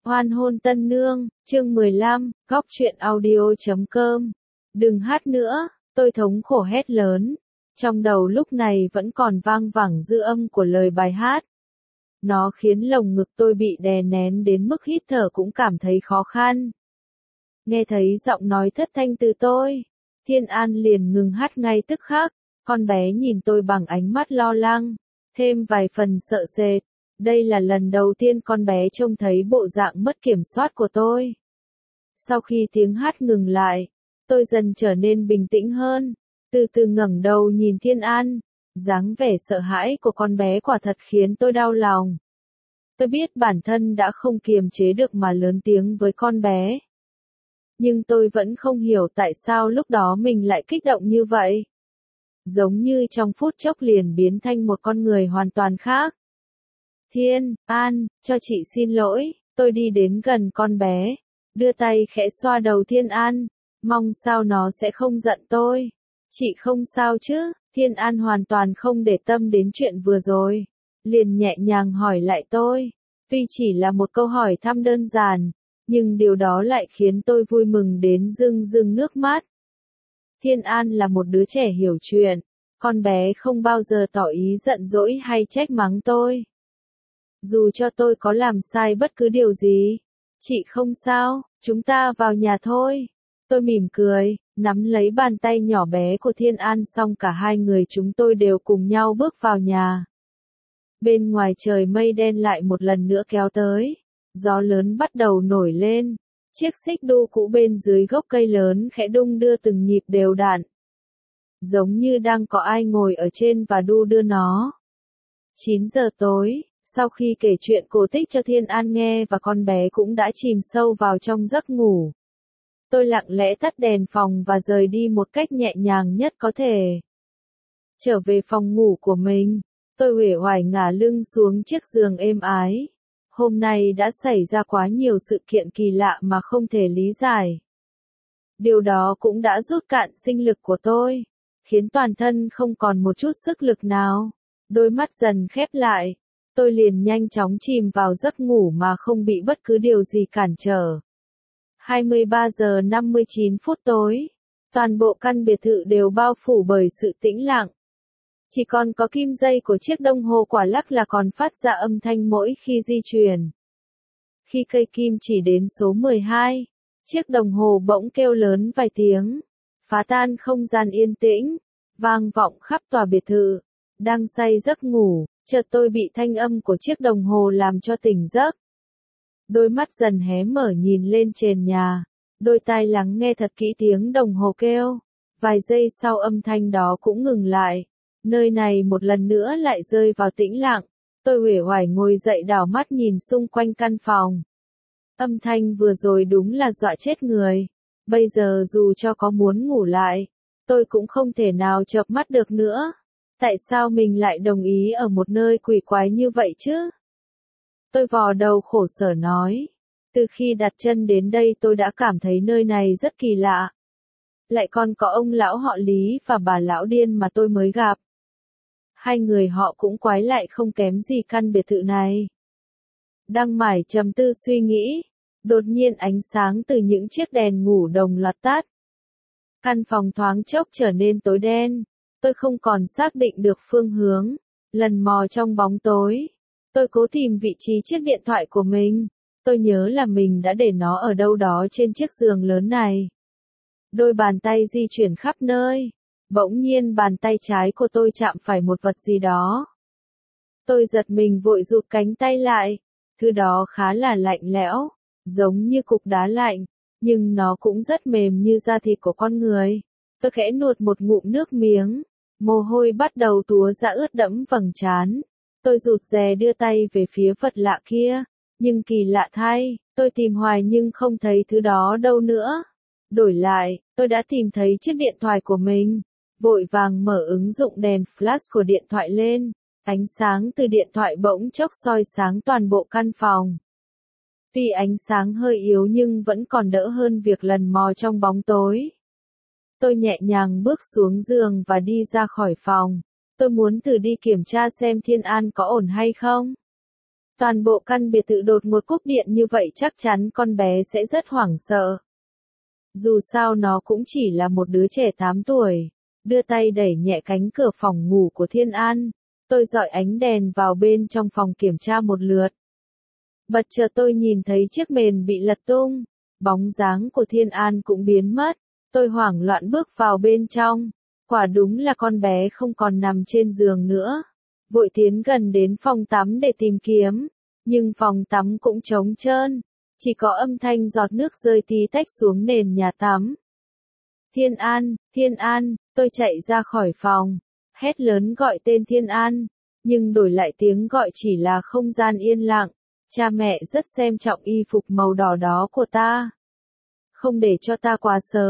Hoan hôn tân nương, chương 15, góc truyện audio.com. Đừng hát nữa, tôi thống khổ hét lớn. Trong đầu lúc này vẫn còn vang vẳng dư âm của lời bài hát. Nó khiến lồng ngực tôi bị đè nén đến mức hít thở cũng cảm thấy khó khăn. Nghe thấy giọng nói thất thanh từ tôi, Thiên An liền ngừng hát ngay tức khắc. Con bé nhìn tôi bằng ánh mắt lo lắng, thêm vài phần sợ sệt. Đây là lần đầu tiên con bé trông thấy bộ dạng mất kiểm soát của tôi. Sau khi tiếng hát ngừng lại, tôi dần trở nên bình tĩnh hơn, từ từ ngẩng đầu nhìn Thiên An. Dáng vẻ sợ hãi của con bé quả thật khiến tôi đau lòng. Tôi biết bản thân đã không kiềm chế được mà lớn tiếng với con bé. Nhưng tôi vẫn không hiểu tại sao lúc đó mình lại kích động như vậy. Giống như trong phút chốc liền biến thành một con người hoàn toàn khác. Thiên An, cho chị xin lỗi, tôi đi đến gần con bé, đưa tay khẽ xoa đầu Thiên An, mong sao nó sẽ không giận tôi. Chị không sao chứ? Thiên An hoàn toàn không để tâm đến chuyện vừa rồi, liền nhẹ nhàng hỏi lại tôi. Tuy chỉ là một câu hỏi thăm đơn giản, nhưng điều đó lại khiến tôi vui mừng đến rưng rưng nước mắt. Thiên An là một đứa trẻ hiểu chuyện, con bé không bao giờ tỏ ý giận dỗi hay trách mắng tôi. Dù cho tôi có làm sai bất cứ điều gì. Chị không sao, chúng ta vào nhà thôi. Tôi mỉm cười, nắm lấy bàn tay nhỏ bé của Thiên An xong cả hai người chúng tôi đều cùng nhau bước vào nhà. Bên ngoài trời mây đen lại một lần nữa kéo tới. Gió lớn bắt đầu nổi lên. Chiếc xích đu cũ bên dưới gốc cây lớn khẽ đung đưa từng nhịp đều đặn. Giống như đang có ai ngồi ở trên và đu đưa nó. 9 giờ tối. Sau khi kể chuyện cổ tích cho Thiên An nghe và con bé cũng đã chìm sâu vào trong giấc ngủ. Tôi lặng lẽ tắt đèn phòng và rời đi một cách nhẹ nhàng nhất có thể. Trở về phòng ngủ của mình, tôi uể oải ngả lưng xuống chiếc giường êm ái. Hôm nay đã xảy ra quá nhiều sự kiện kỳ lạ mà không thể lý giải. Điều đó cũng đã rút cạn sinh lực của tôi, khiến toàn thân không còn một chút sức lực nào. Đôi mắt dần khép lại. Tôi liền nhanh chóng chìm vào giấc ngủ mà không bị bất cứ điều gì cản trở. 23 giờ 59 phút tối. Toàn bộ căn biệt thự đều bao phủ bởi sự tĩnh lặng. Chỉ còn có kim dây của chiếc đồng hồ quả lắc là còn phát ra âm thanh mỗi khi di chuyển. Khi cây kim chỉ đến số 12, chiếc đồng hồ bỗng kêu lớn vài tiếng, phá tan không gian yên tĩnh, vang vọng khắp tòa biệt thự. Đang say giấc ngủ, chợt tôi bị thanh âm của chiếc đồng hồ làm cho tỉnh giấc. Đôi mắt dần hé mở nhìn lên trần nhà, đôi tai lắng nghe thật kỹ tiếng đồng hồ kêu. Vài giây sau âm thanh đó cũng ngừng lại. Nơi này một lần nữa lại rơi vào tĩnh lặng. Tôi uể oải ngồi dậy đảo mắt nhìn xung quanh căn phòng. Âm thanh vừa rồi đúng là dọa chết người. Bây giờ dù cho có muốn ngủ lại, tôi cũng không thể nào chợp mắt được nữa. Tại sao mình lại đồng ý ở một nơi quỷ quái như vậy chứ? Tôi vò đầu khổ sở nói. Từ khi đặt chân đến đây tôi đã cảm thấy nơi này rất kỳ lạ. Lại còn có ông lão họ Lý và bà lão điên mà tôi mới gặp. Hai người họ cũng quái lại không kém gì căn biệt thự này. Đang mải trầm tư suy nghĩ, đột nhiên ánh sáng từ những chiếc đèn ngủ đồng loạt tắt. Căn phòng thoáng chốc trở nên tối đen. Tôi không còn xác định được phương hướng, lần mò trong bóng tối. Tôi cố tìm vị trí chiếc điện thoại của mình. Tôi nhớ là mình đã để nó ở đâu đó trên chiếc giường lớn này. Đôi bàn tay di chuyển khắp nơi. Bỗng nhiên bàn tay trái của tôi chạm phải một vật gì đó. Tôi giật mình vội rụt cánh tay lại. Thứ đó khá là lạnh lẽo, giống như cục đá lạnh, nhưng nó cũng rất mềm như da thịt của con người. Tôi khẽ nuốt một ngụm nước miếng. Mồ hôi bắt đầu túa ra ướt đẫm vầng trán. Tôi rụt rè đưa tay về phía vật lạ kia. Nhưng kỳ lạ thay, tôi tìm hoài nhưng không thấy thứ đó đâu nữa. Đổi lại, tôi đã tìm thấy chiếc điện thoại của mình. Vội vàng mở ứng dụng đèn flash của điện thoại lên. Ánh sáng từ điện thoại bỗng chốc soi sáng toàn bộ căn phòng. Tuy ánh sáng hơi yếu nhưng vẫn còn đỡ hơn việc lần mò trong bóng tối. Tôi nhẹ nhàng bước xuống giường và đi ra khỏi phòng. Tôi muốn thử đi kiểm tra xem Thiên An có ổn hay không. Toàn bộ căn biệt thự đột ngột cúp điện như vậy chắc chắn con bé sẽ rất hoảng sợ. Dù sao nó cũng chỉ là một đứa trẻ 8 tuổi. Đưa tay đẩy nhẹ cánh cửa phòng ngủ của Thiên An. Tôi dọi ánh đèn vào bên trong phòng kiểm tra một lượt. Bật chợt tôi nhìn thấy chiếc mền bị lật tung. Bóng dáng của Thiên An cũng biến mất. Tôi hoảng loạn bước vào bên trong. Quả đúng là con bé không còn nằm trên giường nữa. Vội tiến gần đến phòng tắm để tìm kiếm. Nhưng phòng tắm cũng trống trơn. Chỉ có âm thanh giọt nước rơi tí tách xuống nền nhà tắm. Thiên An, tôi chạy ra khỏi phòng. Hét lớn gọi tên Thiên An. Nhưng đổi lại tiếng gọi chỉ là không gian yên lặng. Cha mẹ rất xem trọng y phục màu đỏ đó của ta. Không để cho ta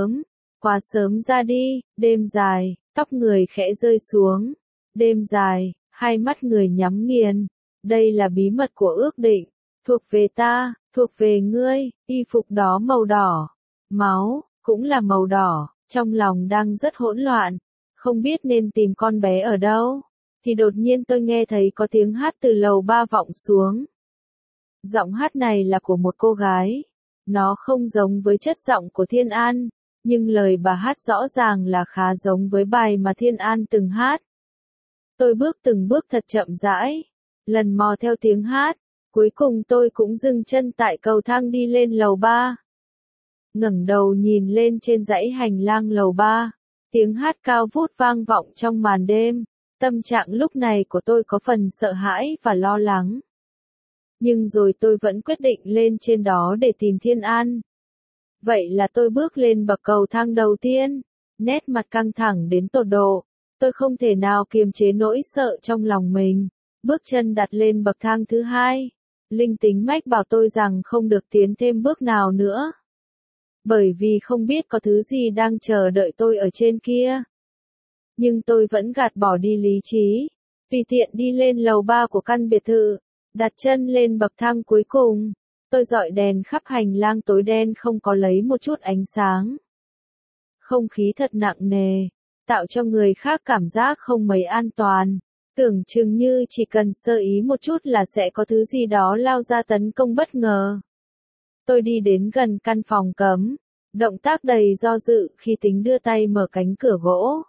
quá sớm ra đi, đêm dài, tóc người khẽ rơi xuống. Đêm dài, hai mắt người nhắm nghiền. Đây là bí mật của ước định. Thuộc về ta, thuộc về ngươi, y phục đó màu đỏ. Máu, cũng là màu đỏ, trong lòng đang rất hỗn loạn. Không biết nên tìm con bé ở đâu. Thì đột nhiên tôi nghe thấy có tiếng hát từ lầu 3 vọng xuống. Giọng hát này là của một cô gái. Nó không giống với chất giọng của Thiên An, nhưng lời bà hát rõ ràng là khá giống với bài mà Thiên An từng hát. Tôi bước từng bước thật chậm rãi, lần mò theo tiếng hát, cuối cùng tôi cũng dừng chân tại cầu thang đi lên lầu 3. Ngẩng đầu nhìn lên trên dãy hành lang lầu 3, tiếng hát cao vút vang vọng trong màn đêm, tâm trạng lúc này của tôi có phần sợ hãi và lo lắng. Nhưng rồi tôi vẫn quyết định lên trên đó để tìm Thiên An. Vậy là tôi bước lên bậc cầu thang đầu tiên, nét mặt căng thẳng đến tột độ. Tôi không thể nào kiềm chế nỗi sợ trong lòng mình. Bước chân đặt lên bậc thang thứ hai. Linh tính mách bảo tôi rằng không được tiến thêm bước nào nữa. Bởi vì không biết có thứ gì đang chờ đợi tôi ở trên kia. Nhưng tôi vẫn gạt bỏ đi lý trí. Tùy tiện đi lên lầu 3 của căn biệt thự. Đặt chân lên bậc thang cuối cùng. Tôi dọi đèn khắp hành lang tối đen không có lấy một chút ánh sáng. Không khí thật nặng nề. Tạo cho người khác cảm giác không mấy an toàn. Tưởng chừng như chỉ cần sơ ý một chút là sẽ có thứ gì đó lao ra tấn công bất ngờ. Tôi đi đến gần căn phòng cấm. Động tác đầy do dự khi tính đưa tay mở cánh cửa gỗ.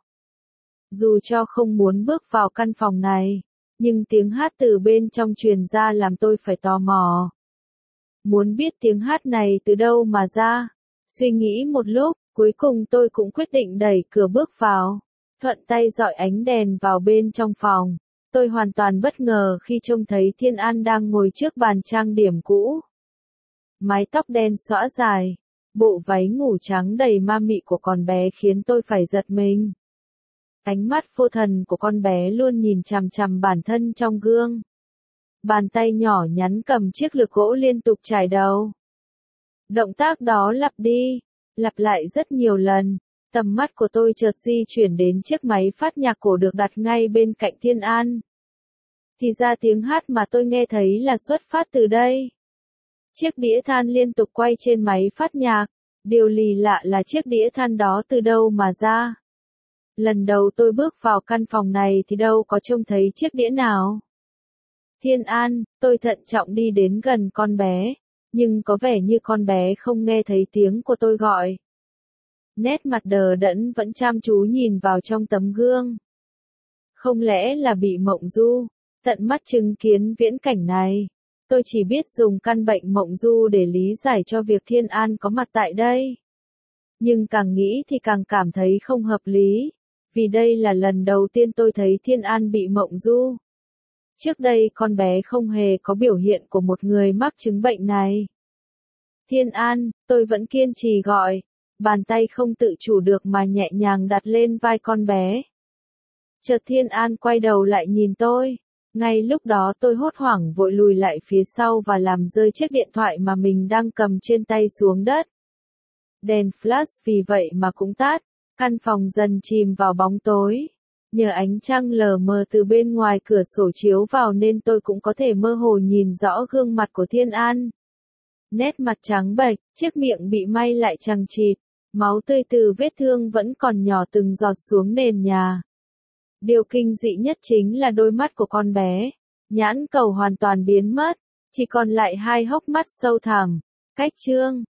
Dù cho không muốn bước vào căn phòng này, nhưng tiếng hát từ bên trong truyền ra làm tôi phải tò mò. Muốn biết tiếng hát này từ đâu mà ra. Suy nghĩ một lúc, cuối cùng tôi cũng quyết định đẩy cửa bước vào. Thuận tay dọi ánh đèn vào bên trong phòng. Tôi hoàn toàn bất ngờ khi trông thấy Thiên An đang ngồi trước bàn trang điểm cũ. Mái tóc đen xõa dài, bộ váy ngủ trắng đầy ma mị của con bé khiến tôi phải giật mình. Ánh mắt vô thần của con bé luôn nhìn chằm chằm bản thân trong gương. Bàn tay nhỏ nhắn cầm chiếc lược gỗ liên tục chải đầu. Động tác đó lặp đi, lặp lại rất nhiều lần. Tầm mắt của tôi chợt di chuyển đến chiếc máy phát nhạc cổ được đặt ngay bên cạnh Thiên An. Thì ra tiếng hát mà tôi nghe thấy là xuất phát từ đây. Chiếc đĩa than liên tục quay trên máy phát nhạc. Điều lì lạ là chiếc đĩa than đó từ đâu mà ra. Lần đầu tôi bước vào căn phòng này thì đâu có trông thấy chiếc đĩa nào. Thiên An, tôi thận trọng đi đến gần con bé. Nhưng có vẻ như con bé không nghe thấy tiếng của tôi gọi. Nét mặt đờ đẫn vẫn chăm chú nhìn vào trong tấm gương. Không lẽ là bị mộng du, tận mắt chứng kiến viễn cảnh này. Tôi chỉ biết dùng căn bệnh mộng du để lý giải cho việc Thiên An có mặt tại đây. Nhưng càng nghĩ thì càng cảm thấy không hợp lý. Vì đây là lần đầu tiên tôi thấy Thiên An bị mộng du. Trước đây con bé không hề có biểu hiện của một người mắc chứng bệnh này. Thiên An, tôi vẫn kiên trì gọi. Bàn tay không tự chủ được mà nhẹ nhàng đặt lên vai con bé. Chợt Thiên An quay đầu lại nhìn tôi. Ngay lúc đó tôi hốt hoảng vội lùi lại phía sau và làm rơi chiếc điện thoại mà mình đang cầm trên tay xuống đất. Đèn flash vì vậy mà cũng tắt. Căn phòng dần chìm vào bóng tối. Nhờ ánh trăng lờ mờ từ bên ngoài cửa sổ chiếu vào nên tôi cũng có thể mơ hồ nhìn rõ gương mặt của Thiên An. Nét mặt trắng bệch, chiếc miệng bị may lại chằng chịt. Máu tươi từ vết thương vẫn còn nhỏ từng giọt xuống nền nhà. Điều kinh dị nhất chính là đôi mắt của con bé. Nhãn cầu hoàn toàn biến mất, chỉ còn lại hai hốc mắt sâu thẳm. Cách chương